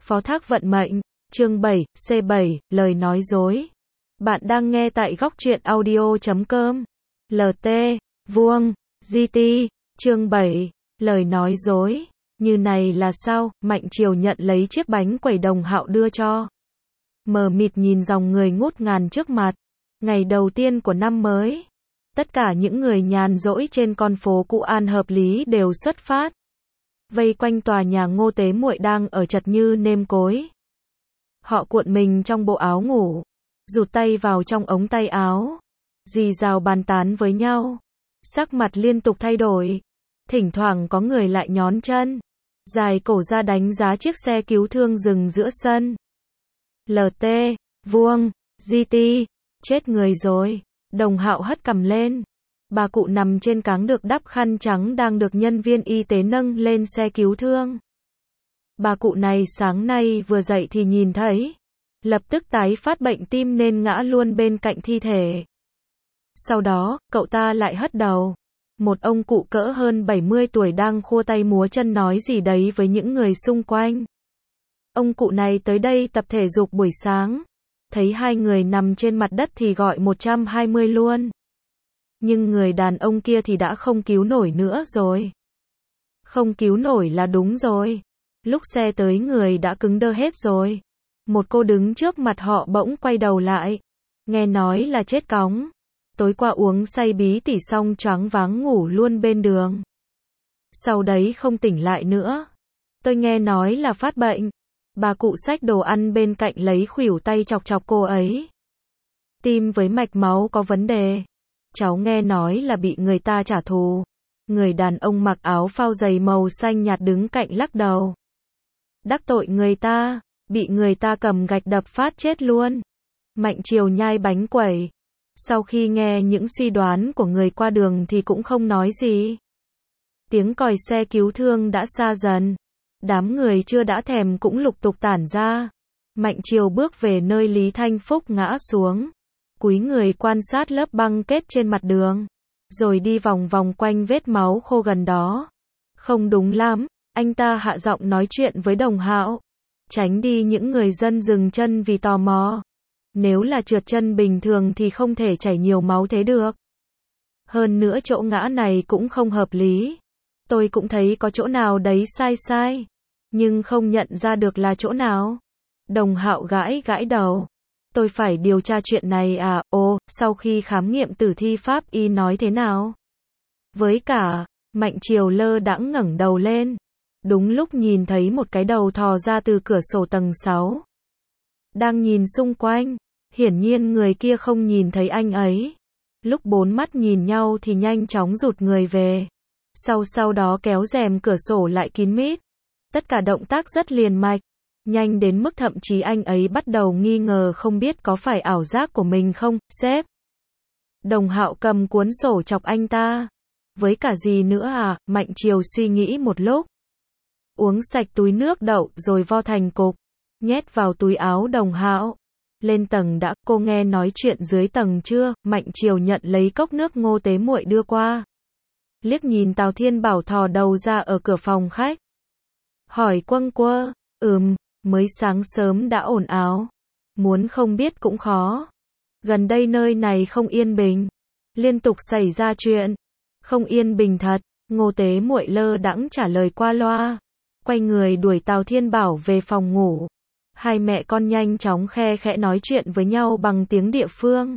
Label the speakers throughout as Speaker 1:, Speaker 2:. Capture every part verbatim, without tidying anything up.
Speaker 1: Phó thác vận mệnh, chương bảy, C bảy, lời nói dối. Bạn đang nghe tại góc truyện audio chấm com. lờ tê, vuông, giê tê, chương bảy, lời nói dối. Như này là sao? Mạnh Triều nhận lấy chiếc bánh quẩy Đồng Hạo đưa cho. Mờ mịt nhìn dòng người ngút ngàn trước mặt. Ngày đầu tiên của năm mới. Tất cả những người nhàn rỗi trên con phố cũ An Hợp Lý đều xuất phát. Vây quanh tòa nhà Ngô Tế Muội đang ở chật như nêm cối. Họ cuộn mình trong bộ áo ngủ, rụt tay vào trong ống tay áo, rì rào bàn tán với nhau. Sắc mặt liên tục thay đổi. Thỉnh thoảng có người lại nhón chân, dài cổ ra đánh giá chiếc xe cứu thương dừng giữa sân. lờ tê, vuông, giê tê, chết người rồi. Đồng Hạo hất cằm lên. Bà cụ nằm trên cáng được đắp khăn trắng đang được nhân viên y tế nâng lên xe cứu thương. Bà cụ này sáng nay vừa dậy thì nhìn thấy, lập tức tái phát bệnh tim nên ngã luôn bên cạnh thi thể. Sau đó, cậu ta lại hất đầu. Một ông cụ cỡ hơn bảy mươi tuổi đang khua tay múa chân nói gì đấy với những người xung quanh. Ông cụ này tới đây tập thể dục buổi sáng. Thấy hai người nằm trên mặt đất thì gọi một trăm hai mươi luôn. Nhưng người đàn ông kia thì đã không cứu nổi nữa rồi. Không cứu nổi là đúng rồi. Lúc xe tới người đã cứng đơ hết rồi. Một cô đứng trước mặt họ bỗng quay đầu lại. Nghe nói là chết cóng. Tối qua uống say bí tỉ xong choáng váng ngủ luôn bên đường. Sau đấy không tỉnh lại nữa. Tôi nghe nói là phát bệnh. Bà cụ xách đồ ăn bên cạnh lấy khuỷu tay chọc chọc cô ấy. Tim với mạch máu có vấn đề. Cháu nghe nói là bị người ta trả thù. Người đàn ông mặc áo phao dày màu xanh nhạt đứng cạnh lắc đầu. Đắc tội người ta, bị người ta cầm gạch đập phát chết luôn. Mạnh Triều nhai bánh quẩy. Sau khi nghe những suy đoán của người qua đường thì cũng không nói gì. Tiếng còi xe cứu thương đã xa dần. Đám người chưa đã thèm cũng lục tục tản ra. Mạnh Triều bước về nơi Lý Thanh Phúc ngã xuống. Cúi người quan sát lớp băng kết trên mặt đường. Rồi đi vòng vòng quanh vết máu khô gần đó. Không đúng lắm, anh ta hạ giọng nói chuyện với Đồng Hạo. Tránh đi những người dân dừng chân vì tò mò. Nếu là trượt chân bình thường thì không thể chảy nhiều máu thế được. Hơn nữa chỗ ngã này cũng không hợp lý. Tôi cũng thấy có chỗ nào đấy sai sai. Nhưng không nhận ra được là chỗ nào. Đồng Hạo gãi gãi đầu. Tôi phải điều tra chuyện này à, ồ, sau khi khám nghiệm tử thi pháp y nói thế nào? Với cả, Mạnh Triều lơ đãng ngẩng đầu lên. Đúng lúc nhìn thấy một cái đầu thò ra từ cửa sổ tầng sáu. Đang nhìn xung quanh, hiển nhiên người kia không nhìn thấy anh ấy. Lúc bốn mắt nhìn nhau thì nhanh chóng rụt người về. Sau sau đó kéo rèm cửa sổ lại kín mít. Tất cả động tác rất liền mạch. Nhanh đến mức thậm chí anh ấy bắt đầu nghi ngờ không biết có phải ảo giác của mình không, sếp. Đồng Hạo cầm cuốn sổ chọc anh ta. Với cả gì nữa à, Mạnh Triều suy nghĩ một lúc. Uống sạch túi nước đậu rồi vo thành cục. Nhét vào túi áo Đồng Hạo. Lên tầng đã, cô nghe nói chuyện dưới tầng chưa? Mạnh Triều nhận lấy cốc nước Ngô Tế Muội đưa qua. Liếc nhìn Tào Thiên Bảo thò đầu ra ở cửa phòng khách. Hỏi quâng quơ, ừm, mới sáng sớm đã ồn ào. Muốn không biết cũng khó. Gần đây nơi này không yên bình. Liên tục xảy ra chuyện. Không yên bình thật. Ngô Tế Muội lơ đãng trả lời qua loa. Quay người đuổi Tào Thiên Bảo về phòng ngủ. Hai mẹ con nhanh chóng khe khẽ nói chuyện với nhau bằng tiếng địa phương.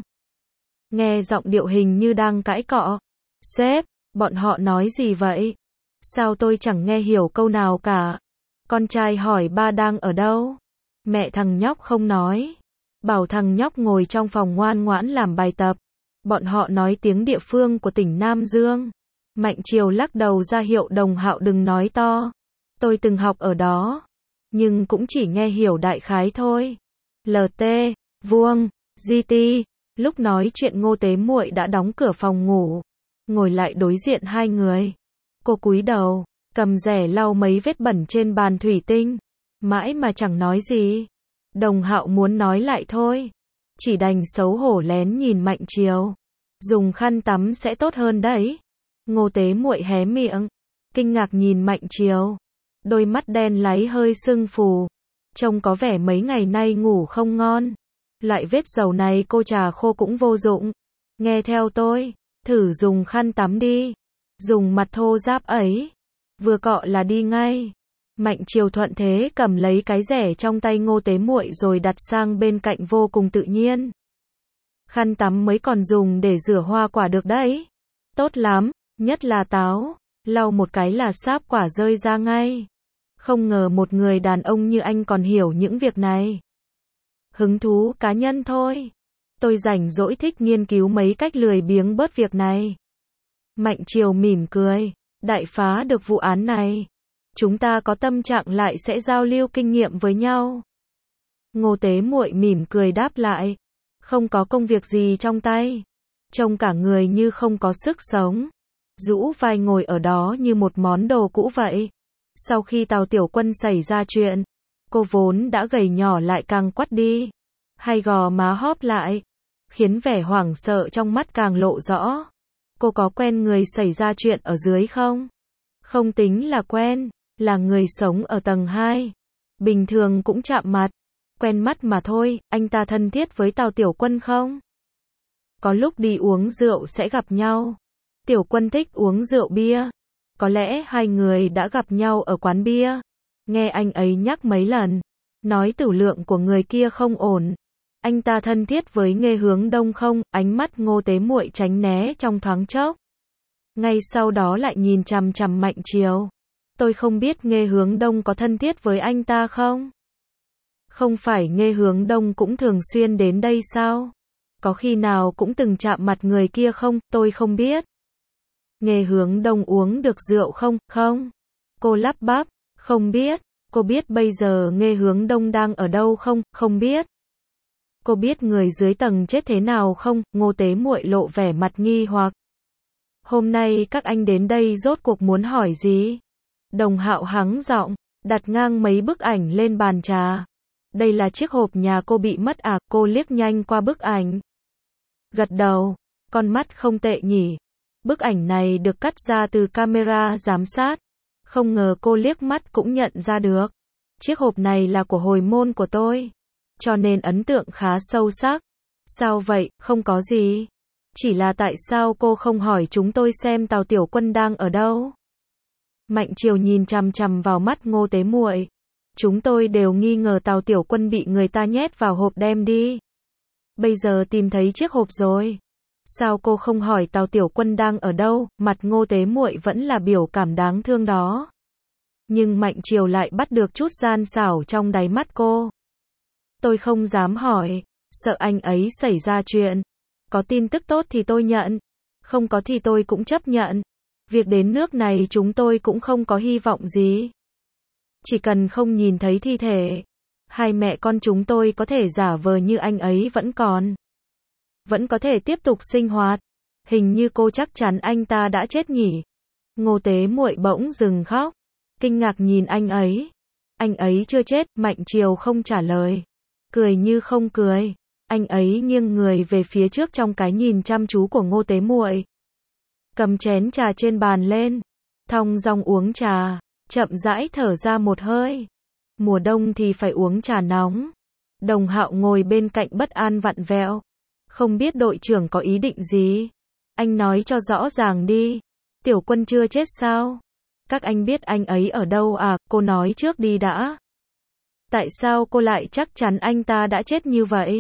Speaker 1: Nghe giọng điệu hình như đang cãi cọ. Sếp, bọn họ nói gì vậy? Sao tôi chẳng nghe hiểu câu nào cả? Con trai hỏi ba đang ở đâu? Mẹ thằng nhóc không nói. Bảo thằng nhóc ngồi trong phòng ngoan ngoãn làm bài tập. Bọn họ nói tiếng địa phương của tỉnh Nam Dương. Mạnh Triều lắc đầu ra hiệu Đồng Hạo đừng nói to. Tôi từng học ở đó. Nhưng cũng chỉ nghe hiểu đại khái thôi. lờ tê, vuông, giê tê. Lúc nói chuyện Ngô Tế Muội đã đóng cửa phòng ngủ. Ngồi lại đối diện hai người. Cô cúi đầu, cầm rẻ lau mấy vết bẩn trên bàn thủy tinh. Mãi mà chẳng nói gì. Đồng Hạo muốn nói lại thôi. Chỉ đành xấu hổ lén nhìn Mạnh Triều. Dùng khăn tắm sẽ tốt hơn đấy. Ngô Tế Muội hé miệng. Kinh ngạc nhìn Mạnh Triều. Đôi mắt đen láy hơi sưng phù. Trông có vẻ mấy ngày nay ngủ không ngon. Loại vết dầu này cô trà khô cũng vô dụng. Nghe theo tôi, thử dùng khăn tắm đi. Dùng mặt thô ráp ấy. Vừa cọ là đi ngay. Mạnh Triều thuận thế cầm lấy cái rẻ trong tay Ngô Tế Muội rồi đặt sang bên cạnh vô cùng tự nhiên. Khăn tắm mới còn dùng để rửa hoa quả được đấy. Tốt lắm, nhất là táo. Lau một cái là sáp quả rơi ra ngay. Không ngờ một người đàn ông như anh còn hiểu những việc này. Hứng thú cá nhân thôi. Tôi rảnh rỗi thích nghiên cứu mấy cách lười biếng bớt việc này. Mạnh Triều mỉm cười. Đại phá được vụ án này. Chúng ta có tâm trạng lại sẽ giao lưu kinh nghiệm với nhau. Ngô Tế Muội mỉm cười đáp lại. Không có công việc gì trong tay. Trông cả người như không có sức sống. Rũ vai ngồi ở đó như một món đồ cũ vậy. Sau khi Tào Tiểu Quân xảy ra chuyện, cô vốn đã gầy nhỏ lại càng quắt đi. Hai gò má hóp lại, khiến vẻ hoảng sợ trong mắt càng lộ rõ. Cô có quen người xảy ra chuyện ở dưới không? Không tính là quen, là người sống ở tầng hai. Bình thường cũng chạm mặt. Quen mắt mà thôi, anh ta thân thiết với Tào Tiểu Quân không? Có lúc đi uống rượu sẽ gặp nhau. Tiểu Quân thích uống rượu bia. Có lẽ hai người đã gặp nhau ở quán bia. Nghe anh ấy nhắc mấy lần. Nói tửu lượng của người kia không ổn. Anh ta thân thiết với Nghê Hướng Đông không? Ánh mắt Ngô Tế Muội tránh né trong thoáng chốc. Ngay sau đó lại nhìn chằm chằm Mạnh Triều. Tôi không biết Nghê Hướng Đông có thân thiết với anh ta không? Không phải Nghê Hướng Đông cũng thường xuyên đến đây sao? Có khi nào cũng từng chạm mặt người kia không? Tôi không biết. Nghê Hướng Đông uống được rượu không? Không. Cô lắp bắp. Không biết. Cô biết bây giờ Nghê Hướng Đông đang ở đâu không? Không biết. Cô biết người dưới tầng chết thế nào không? Ngô Tế Muội lộ vẻ mặt nghi hoặc. Hôm nay các anh đến đây rốt cuộc muốn hỏi gì? Đồng Hạo hắng giọng, đặt ngang mấy bức ảnh lên bàn trà. Đây là chiếc hộp nhà cô bị mất à? Cô liếc nhanh qua bức ảnh. Gật đầu. Con mắt không tệ nhỉ. Bức ảnh này được cắt ra từ camera giám sát. Không ngờ cô liếc mắt cũng nhận ra được. Chiếc hộp này là của hồi môn của tôi. Cho nên ấn tượng khá sâu sắc. Sao vậy? Không có gì. Chỉ là tại sao cô không hỏi chúng tôi xem Tào Tiểu Quân đang ở đâu? Mạnh Triều nhìn chằm chằm vào mắt Ngô Tế Muội. Chúng tôi đều nghi ngờ Tào Tiểu Quân bị người ta nhét vào hộp đem đi. Bây giờ tìm thấy chiếc hộp rồi. Sao cô không hỏi Tào Tiểu Quân đang ở đâu? Mặt Ngô Tế Muội vẫn là biểu cảm đáng thương đó. Nhưng Mạnh Triều lại bắt được chút gian xảo trong đáy mắt cô. Tôi không dám hỏi, sợ anh ấy xảy ra chuyện. Có tin tức tốt thì tôi nhận, không có thì tôi cũng chấp nhận. Việc đến nước này chúng tôi cũng không có hy vọng gì. Chỉ cần không nhìn thấy thi thể, hai mẹ con chúng tôi có thể giả vờ như anh ấy vẫn còn. Vẫn có thể tiếp tục sinh hoạt. Hình như cô chắc chắn anh ta đã chết nhỉ. Ngô Tế Muội bỗng dừng khóc. Kinh ngạc nhìn anh ấy. Anh ấy chưa chết, Mạnh Triều không trả lời. Cười như không cười. Anh ấy nghiêng người về phía trước trong cái nhìn chăm chú của Ngô Tế Muội. Cầm chén trà trên bàn lên. Thong dong uống trà. Chậm rãi thở ra một hơi. Mùa đông thì phải uống trà nóng. Đồng Hạo ngồi bên cạnh bất an vặn vẹo. Không biết đội trưởng có ý định gì. Anh nói cho rõ ràng đi. Tiểu Quân chưa chết sao? Các anh biết anh ấy ở đâu à? Cô nói trước đi đã. Tại sao cô lại chắc chắn anh ta đã chết như vậy?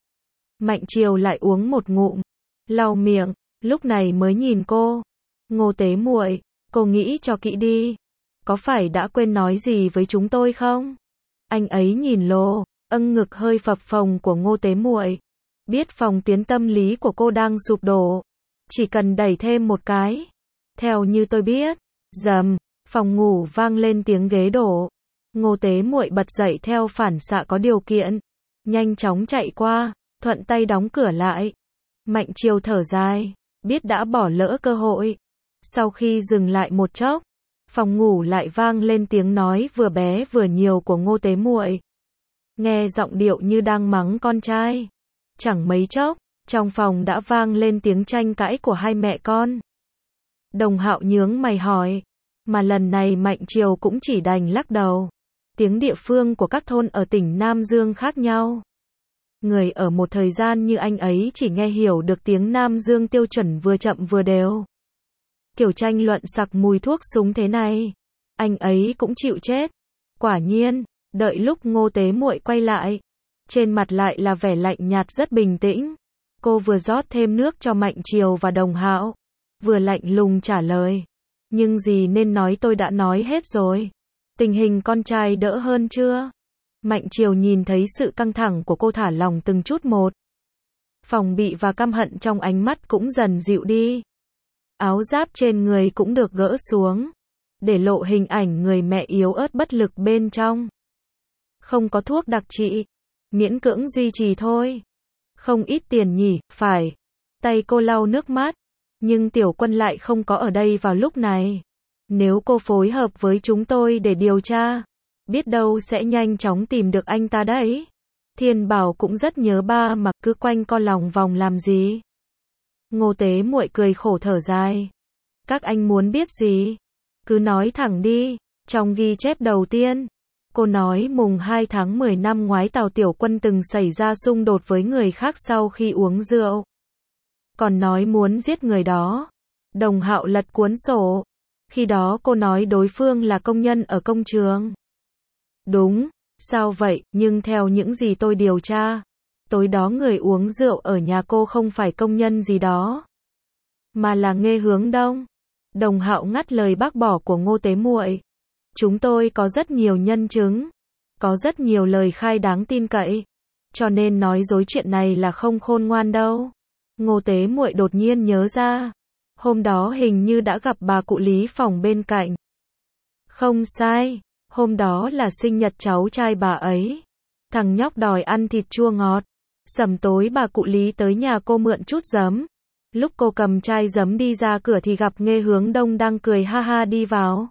Speaker 1: Mạnh Triều lại uống một ngụm. Lau miệng. Lúc này mới nhìn cô. Ngô Tế Muội, cô nghĩ cho kỹ đi. Có phải đã quên nói gì với chúng tôi không? Anh ấy nhìn lồ, âng ngực hơi phập phồng của Ngô Tế Muội. Biết phòng tuyến tâm lý của cô đang sụp đổ. Chỉ cần đẩy thêm một cái. Theo như tôi biết. Dầm, phòng ngủ vang lên tiếng ghế đổ. Ngô Tế Muội bật dậy theo phản xạ có điều kiện. Nhanh chóng chạy qua, thuận tay đóng cửa lại. Mạnh Triều thở dài, biết đã bỏ lỡ cơ hội. Sau khi dừng lại một chốc, phòng ngủ lại vang lên tiếng nói vừa bé vừa nhiều của Ngô Tế Muội. Nghe giọng điệu như đang mắng con trai. Chẳng mấy chốc, trong phòng đã vang lên tiếng tranh cãi của hai mẹ con. Đồng Hạo nhướng mày hỏi, mà lần này Mạnh Triều cũng chỉ đành lắc đầu. tiếng địa phương của các thôn ở tỉnh Nam Dương khác nhau. Người ở một thời gian như anh ấy chỉ nghe hiểu được tiếng Nam Dương tiêu chuẩn vừa chậm vừa đều. Kiểu tranh luận sặc mùi thuốc súng thế này, anh ấy cũng chịu chết. Quả nhiên, đợi lúc Ngô Tế Muội quay lại, trên mặt lại là vẻ lạnh nhạt rất bình tĩnh. Cô vừa rót thêm nước cho Mạnh Triều và Đồng Hạo, vừa lạnh lùng trả lời. Nhưng gì nên nói tôi đã nói hết rồi. Tình hình con trai đỡ hơn chưa? Mạnh Triều nhìn thấy sự căng thẳng của cô thả lòng từng chút một. Phòng bị và căm hận trong ánh mắt cũng dần dịu đi. Áo giáp trên người cũng được gỡ xuống, để lộ hình ảnh người mẹ yếu ớt bất lực bên trong. Không có thuốc đặc trị, miễn cưỡng duy trì thôi. Không ít tiền nhỉ, phải. Tay cô lau nước mắt, nhưng Tiểu Quân lại không có ở đây vào lúc này. Nếu cô phối hợp với chúng tôi để điều tra, biết đâu sẽ nhanh chóng tìm được anh ta đấy. Thiên Bảo cũng rất nhớ ba mà cứ quanh co lòng vòng làm gì. Ngô Tế Muội cười khổ thở dài. Các anh muốn biết gì? Cứ nói thẳng đi. Trong ghi chép đầu tiên, cô nói mùng hai tháng mười năm ngoái Tào Tiểu Quân từng xảy ra xung đột với người khác sau khi uống rượu. Còn nói muốn giết người đó. Đồng Hạo lật cuốn sổ. Khi đó cô nói đối phương là công nhân ở công trường. Đúng, sao vậy, nhưng theo những gì tôi điều tra, tối đó người uống rượu ở nhà cô không phải công nhân gì đó, mà là Nghê Hướng Đông. Đồng Hạo ngắt lời bác bỏ của Ngô Tế Muội. Chúng tôi có rất nhiều nhân chứng, có rất nhiều lời khai đáng tin cậy, cho nên nói dối chuyện này là không khôn ngoan đâu. Ngô Tế Muội đột nhiên nhớ ra, hôm đó hình như đã gặp bà cụ Lý phòng bên cạnh. Không sai, hôm đó là sinh nhật cháu trai bà ấy. Thằng nhóc đòi ăn thịt chua ngọt. Sầm tối bà cụ Lý tới nhà cô mượn chút giấm. Lúc cô cầm chai giấm đi ra cửa thì gặp Nghê Hướng Đông đang cười ha ha đi vào.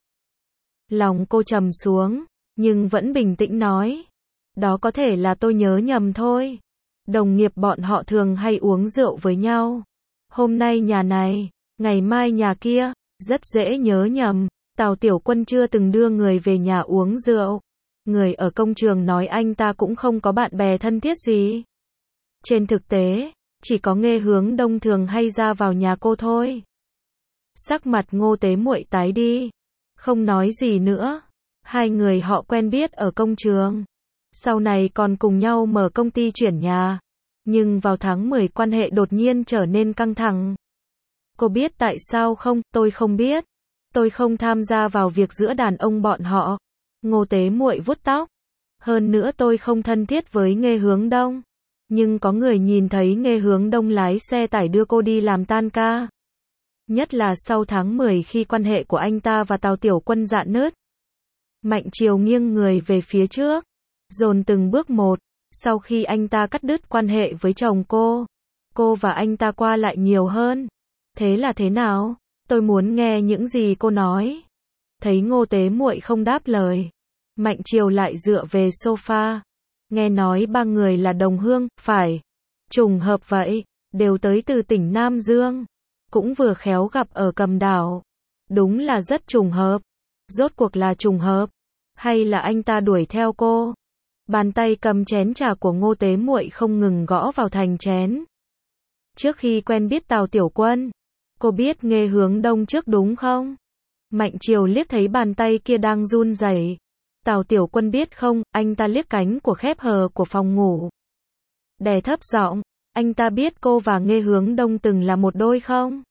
Speaker 1: Lòng cô trầm xuống, nhưng vẫn bình tĩnh nói. Đó có thể là tôi nhớ nhầm thôi. Đồng nghiệp bọn họ thường hay uống rượu với nhau. Hôm nay nhà này, ngày mai nhà kia, rất dễ nhớ nhầm. Tào Tiểu Quân chưa từng đưa người về nhà uống rượu. Người ở công trường nói anh ta cũng không có bạn bè thân thiết gì. Trên thực tế, chỉ có Nghê Hướng Đông thường hay ra vào nhà cô thôi. Sắc mặt Ngô Tế Muội tái đi, không nói gì nữa. Hai người họ quen biết ở công trường, sau này còn cùng nhau mở công ty chuyển nhà. Nhưng vào tháng mười quan hệ đột nhiên trở nên căng thẳng. Cô biết tại sao không? Tôi không biết. Tôi không tham gia vào việc giữa đàn ông bọn họ. Ngô Tế Muội vuốt tóc. Hơn nữa tôi không thân thiết với Nghê Hướng Đông. Nhưng có người nhìn thấy Nghê Hướng Đông lái xe tải đưa cô đi làm tan ca. Nhất là sau tháng mười khi quan hệ của anh ta và Tào Tiểu Quân rạn nứt. Mạnh Triều nghiêng người về phía trước, dồn từng bước một. Sau khi anh ta cắt đứt quan hệ với chồng cô, cô và anh ta qua lại nhiều hơn. Thế là thế nào? Tôi muốn nghe những gì cô nói. Thấy Ngô Tế Muội không đáp lời, Mạnh Triều lại dựa về sofa. Nghe nói ba người là đồng hương, phải. Trùng hợp vậy, đều tới từ tỉnh Nam Dương. Cũng vừa khéo gặp ở Cầm Đảo. Đúng là rất trùng hợp. Rốt cuộc là trùng hợp, hay là anh ta đuổi theo cô? Bàn tay cầm chén trà của Ngô Tế Muội không ngừng gõ vào thành chén. Trước khi quen biết Tào Tiểu Quân, cô biết Nghê Hướng Đông trước đúng không? Mạnh Triều liếc thấy bàn tay kia đang run rẩy. Tào Tiểu Quân biết không? Anh ta liếc cánh của khép hờ của phòng ngủ. Đè thấp giọng, anh ta biết cô và Nghê Hướng Đông từng là một đôi không?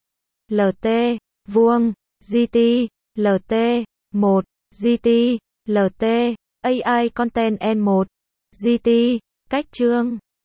Speaker 1: lờ tê, vuông, giê tê, lờ tê, một, giê tê, lờ tê, a i Content N một, giê tê, cách chương.